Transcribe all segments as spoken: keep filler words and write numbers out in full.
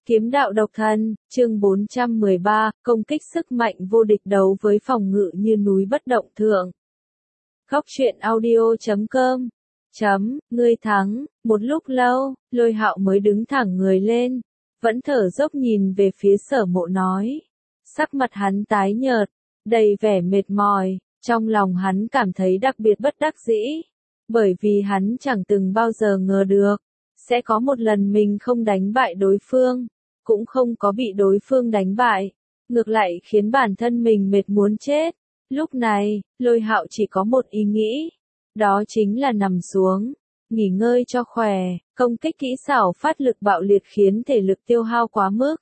Kiếm đạo độc thân, chương bốn trăm mười ba, công kích sức mạnh vô địch đấu với phòng ngự như núi bất động thượng. Góc truyện audio chấm com chấm, ngươi thắng, một lúc lâu, Lôi Hạo mới đứng thẳng người lên, vẫn thở dốc nhìn về phía Sở Mộ nói. Sắc mặt hắn tái nhợt, đầy vẻ mệt mỏi, trong lòng hắn cảm thấy đặc biệt bất đắc dĩ, bởi vì hắn chẳng từng bao giờ ngờ được, sẽ có một lần mình không đánh bại đối phương, cũng không có bị đối phương đánh bại, ngược lại khiến bản thân mình mệt muốn chết. Lúc này, Lôi Hạo chỉ có một ý nghĩ, đó chính là nằm xuống, nghỉ ngơi cho khỏe, công kích kỹ xảo phát lực bạo liệt khiến thể lực tiêu hao quá mức.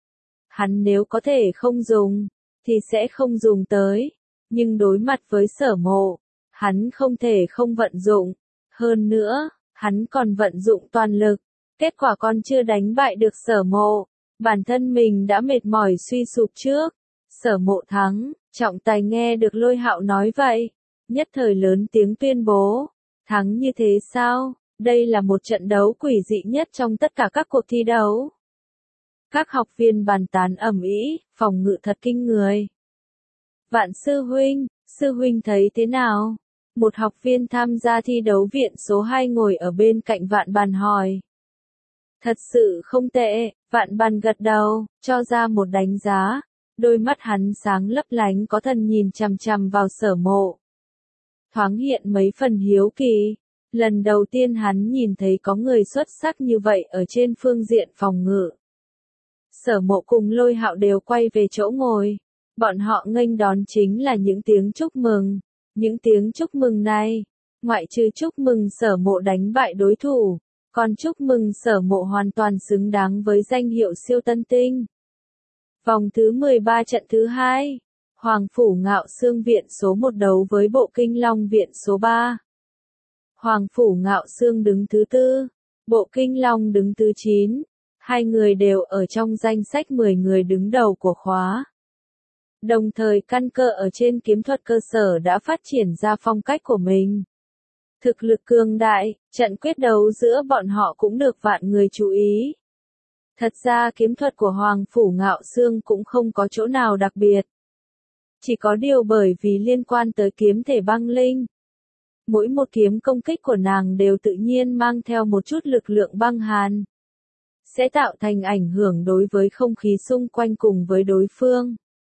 Hắn nếu có thể không dùng, thì sẽ không dùng tới, nhưng đối mặt với Sở Mộ, hắn không thể không vận dụng, hơn nữa, hắn còn vận dụng toàn lực, kết quả còn chưa đánh bại được Sở Mộ, bản thân mình đã mệt mỏi suy sụp trước. Sở Mộ thắng, Trọng Tài nghe được Lôi Hạo nói vậy, nhất thời lớn tiếng tuyên bố, thắng như thế sao, đây là một trận đấu quỷ dị nhất trong tất cả các cuộc thi đấu. Các học viên bàn tán ầm ĩ, phòng ngự thật kinh người. Vạn sư huynh, sư huynh thấy thế nào? Một học viên tham gia thi đấu viện số hai ngồi ở bên cạnh Vạn Bàn hỏi. Thật sự không tệ, Vạn Bàn gật đầu, cho ra một đánh giá, đôi mắt hắn sáng lấp lánh có thần nhìn chằm chằm vào Sở Mộ. Thoáng hiện mấy phần hiếu kỳ, lần đầu tiên hắn nhìn thấy có người xuất sắc như vậy ở trên phương diện phòng ngự. Sở Mộ cùng Lôi Hạo đều quay về chỗ ngồi, bọn họ nghênh đón chính là những tiếng chúc mừng. Những tiếng chúc mừng này, ngoại trừ chúc mừng Sở Mộ đánh bại đối thủ, còn chúc mừng Sở Mộ hoàn toàn xứng đáng với danh hiệu siêu tân tinh. Vòng thứ mười ba trận thứ hai, Hoàng Phủ Ngạo Xương viện số một đấu với Bộ Kinh Long viện số ba. Hoàng Phủ Ngạo Xương đứng thứ tư, Bộ Kinh Long đứng thứ chín, hai người đều ở trong danh sách mười người đứng đầu của khóa. Đồng thời căn cơ ở trên kiếm thuật cơ sở đã phát triển ra phong cách của mình. Thực lực cường đại, trận quyết đấu giữa bọn họ cũng được vạn người chú ý. Thật ra kiếm thuật của Hoàng Phủ Ngạo Xương cũng không có chỗ nào đặc biệt. Chỉ có điều bởi vì liên quan tới kiếm thể băng linh. Mỗi một kiếm công kích của nàng đều tự nhiên mang theo một chút lực lượng băng hàn. Sẽ tạo thành ảnh hưởng đối với không khí xung quanh cùng với đối phương.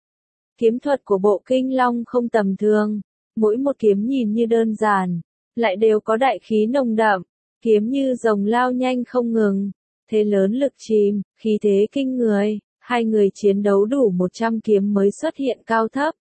Kiếm thuật của Bộ Kinh Long không tầm thường, mỗi một kiếm nhìn như đơn giản, lại đều có đại khí nồng đậm, kiếm như rồng lao nhanh không ngừng, thế lớn lực chìm, khí thế kinh người, hai người chiến đấu đủ một trăm kiếm mới xuất hiện cao thấp.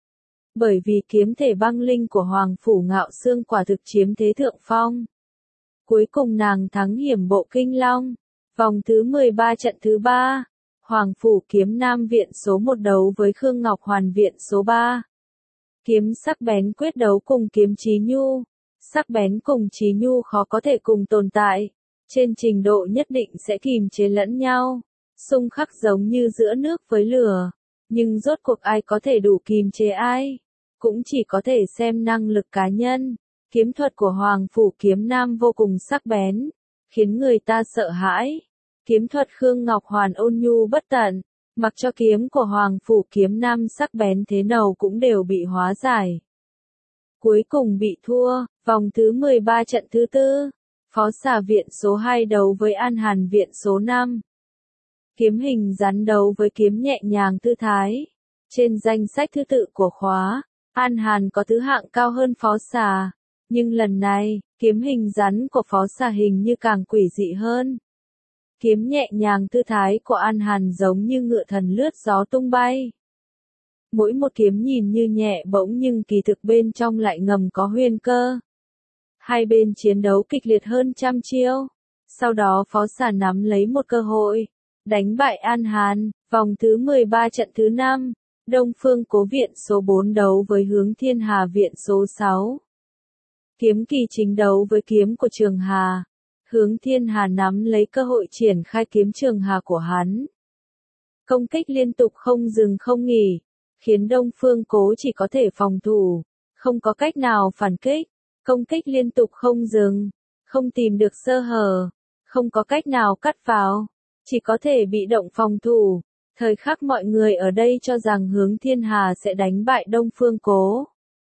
Bởi vì kiếm thể băng linh của Hoàng Phủ Ngạo Xương quả thực chiếm thế thượng phong. Cuối cùng nàng thắng hiểm Bộ Kinh Long, vòng thứ mười ba trận thứ ba. Hoàng Phủ Kiếm Nam viện số một đấu với Khương Ngọc Hoàn viện số ba. Kiếm sắc bén quyết đấu cùng kiếm chí nhu. Sắc bén cùng chí nhu khó có thể cùng tồn tại. Trên trình độ nhất định sẽ kìm chế lẫn nhau. Xung khắc giống như giữa nước với lửa. Nhưng rốt cuộc ai có thể đủ kìm chế ai? Cũng chỉ có thể xem năng lực cá nhân. Kiếm thuật của Hoàng Phủ Kiếm Nam vô cùng sắc bén, khiến người ta sợ hãi. Kiếm thuật Khương Ngọc Hoàn ôn nhu bất tận, mặc cho kiếm của Hoàng Phủ Kiếm Nam sắc bén thế nào cũng đều bị hóa giải. Cuối cùng bị thua, vòng thứ mười ba trận thứ tư, Phó Xà viện số hai đấu với An Hàn viện số năm. Kiếm hình rắn đấu với kiếm nhẹ nhàng thư thái. Trên danh sách thứ tự của khóa, An Hàn có thứ hạng cao hơn Phó Xà, nhưng lần này, kiếm hình rắn của Phó Xà hình như càng quỷ dị hơn. Kiếm nhẹ nhàng thư thái của An Hàn giống như ngựa thần lướt gió tung bay. Mỗi một kiếm nhìn như nhẹ bỗng nhưng kỳ thực bên trong lại ngầm có huyền cơ. Hai bên chiến đấu kịch liệt hơn trăm chiêu. Sau đó Phó Xà nắm lấy một cơ hội, đánh bại An Hàn, vòng thứ mười ba trận thứ năm. Đông Phương Cố viện số bốn đấu với Hướng Thiên Hà viện số sáu. Kiếm kỳ chính đấu với kiếm của Trường Hà. Hướng Thiên Hà nắm lấy cơ hội triển khai kiếm Trường Hà của hắn. Công kích liên tục không dừng không nghỉ, khiến Đông Phương Cố chỉ có thể phòng thủ, không có cách nào phản kích. Công kích liên tục không dừng, không tìm được sơ hở, không có cách nào cắt vào. chỉ có thể bị động phòng thủ. Thời khắc mọi người ở đây cho rằng Hướng Thiên Hà sẽ đánh bại Đông Phương Cố.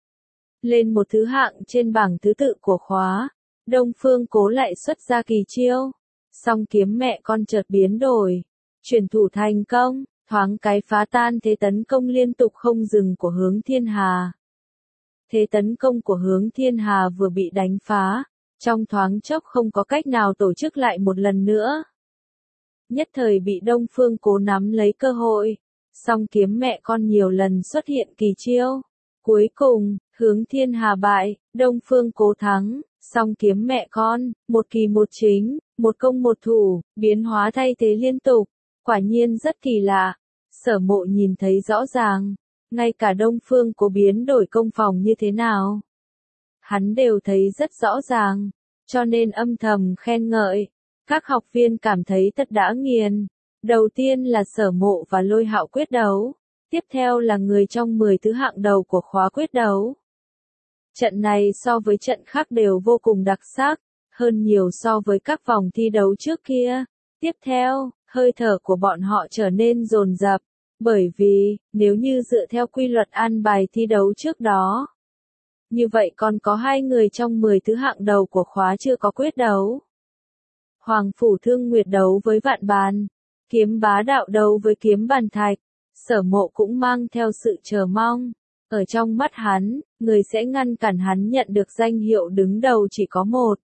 Lên một thứ hạng trên bảng thứ tự của khóa, Đông Phương Cố lại xuất ra kỳ chiêu. Song kiếm mẹ con chợt biến đổi, chuyển thủ thành công, thoáng cái phá tan thế tấn công liên tục không dừng của Hướng Thiên Hà. Thế tấn công của Hướng Thiên Hà vừa bị đánh phá, trong thoáng chốc không có cách nào tổ chức lại một lần nữa. Nhất thời bị Đông Phương Cố nắm lấy cơ hội, song kiếm mẹ con nhiều lần xuất hiện kỳ chiêu. Cuối cùng, Hướng Thiên Hà bại, Đông Phương Cố thắng, song kiếm mẹ con, một kỳ một chính, một công một thủ, biến hóa thay thế liên tục, quả nhiên rất kỳ lạ. Sở Mộ nhìn thấy rõ ràng, ngay cả Đông Phương Cố biến đổi công phòng như thế nào, hắn đều thấy rất rõ ràng, cho nên âm thầm khen ngợi. Các học viên cảm thấy thật đã nghiền. Đầu tiên là Sở Mộ và Lôi Hạo quyết đấu, tiếp theo là người trong mười thứ hạng đầu của khóa quyết đấu. Trận này so với trận khác đều vô cùng đặc sắc, hơn nhiều so với các vòng thi đấu trước kia. Tiếp theo, hơi thở của bọn họ trở nên dồn dập, bởi vì, nếu như dựa theo quy luật an bài thi đấu trước đó, như vậy còn có hai người trong mười thứ hạng đầu của khóa chưa có quyết đấu. Hoàng Phủ Thương Nguyệt đấu với Vạn Bàn, Kiếm Bá Đạo đấu với Kiếm Bàn Thạch. Sở Mộ cũng mang theo sự chờ mong. Ở trong mắt hắn, người sẽ ngăn cản hắn nhận được danh hiệu đứng đầu chỉ có một.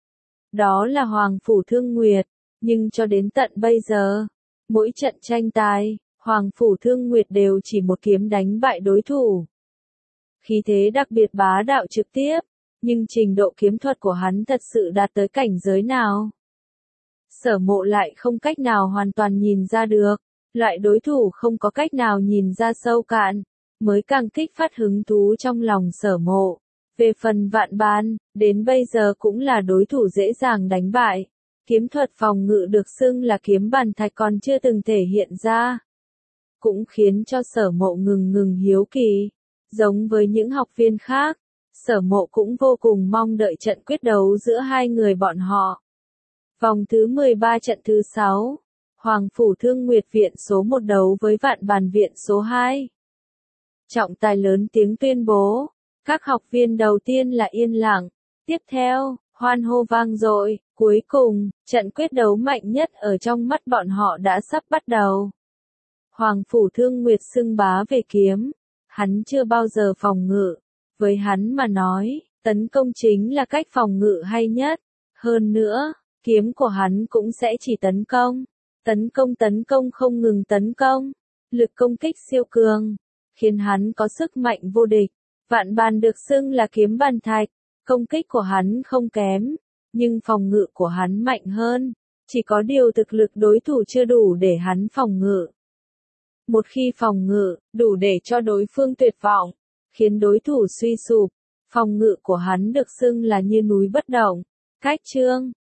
Đó là Hoàng Phủ Thương Nguyệt. Nhưng cho đến tận bây giờ, mỗi trận tranh tài, Hoàng Phủ Thương Nguyệt đều chỉ một kiếm đánh bại đối thủ. Khí thế đặc biệt bá đạo trực tiếp, nhưng trình độ kiếm thuật của hắn thật sự đạt tới cảnh giới nào? Sở Mộ lại không cách nào hoàn toàn nhìn ra được, loại đối thủ không có cách nào nhìn ra sâu cạn, mới càng kích phát hứng thú trong lòng Sở Mộ. Về phần Vạn Bàn, đến bây giờ cũng là đối thủ dễ dàng đánh bại. Kiếm thuật phòng ngự được xưng là Kiếm Bàn Thạch còn chưa từng thể hiện ra, cũng khiến cho Sở Mộ ngừng ngừng hiếu kỳ. Giống với những học viên khác, Sở Mộ cũng vô cùng mong đợi trận quyết đấu giữa hai người bọn họ. Vòng thứ mười ba trận thứ sáu, Hoàng Phủ Thương Nguyệt viện số một đấu với Vạn Bàn viện số hai. Trọng tài lớn tiếng tuyên bố, các học viên đầu tiên là yên lặng, tiếp theo, hoan hô vang dội, cuối cùng, trận quyết đấu mạnh nhất ở trong mắt bọn họ đã sắp bắt đầu. Hoàng Phủ Thương Nguyệt xưng bá về kiếm, hắn chưa bao giờ phòng ngự, với hắn mà nói, tấn công chính là cách phòng ngự hay nhất, hơn nữa, kiếm của hắn cũng sẽ chỉ tấn công, tấn công tấn công không ngừng tấn công, lực công kích siêu cường, khiến hắn có sức mạnh vô địch. Vạn Bàn được xưng là Kiếm Bàn Thạch, công kích của hắn không kém, nhưng phòng ngự của hắn mạnh hơn, chỉ có điều thực lực đối thủ chưa đủ để hắn phòng ngự. Một khi phòng ngự, đủ để cho đối phương tuyệt vọng, khiến đối thủ suy sụp, phòng ngự của hắn được xưng là như núi bất động. Cách chương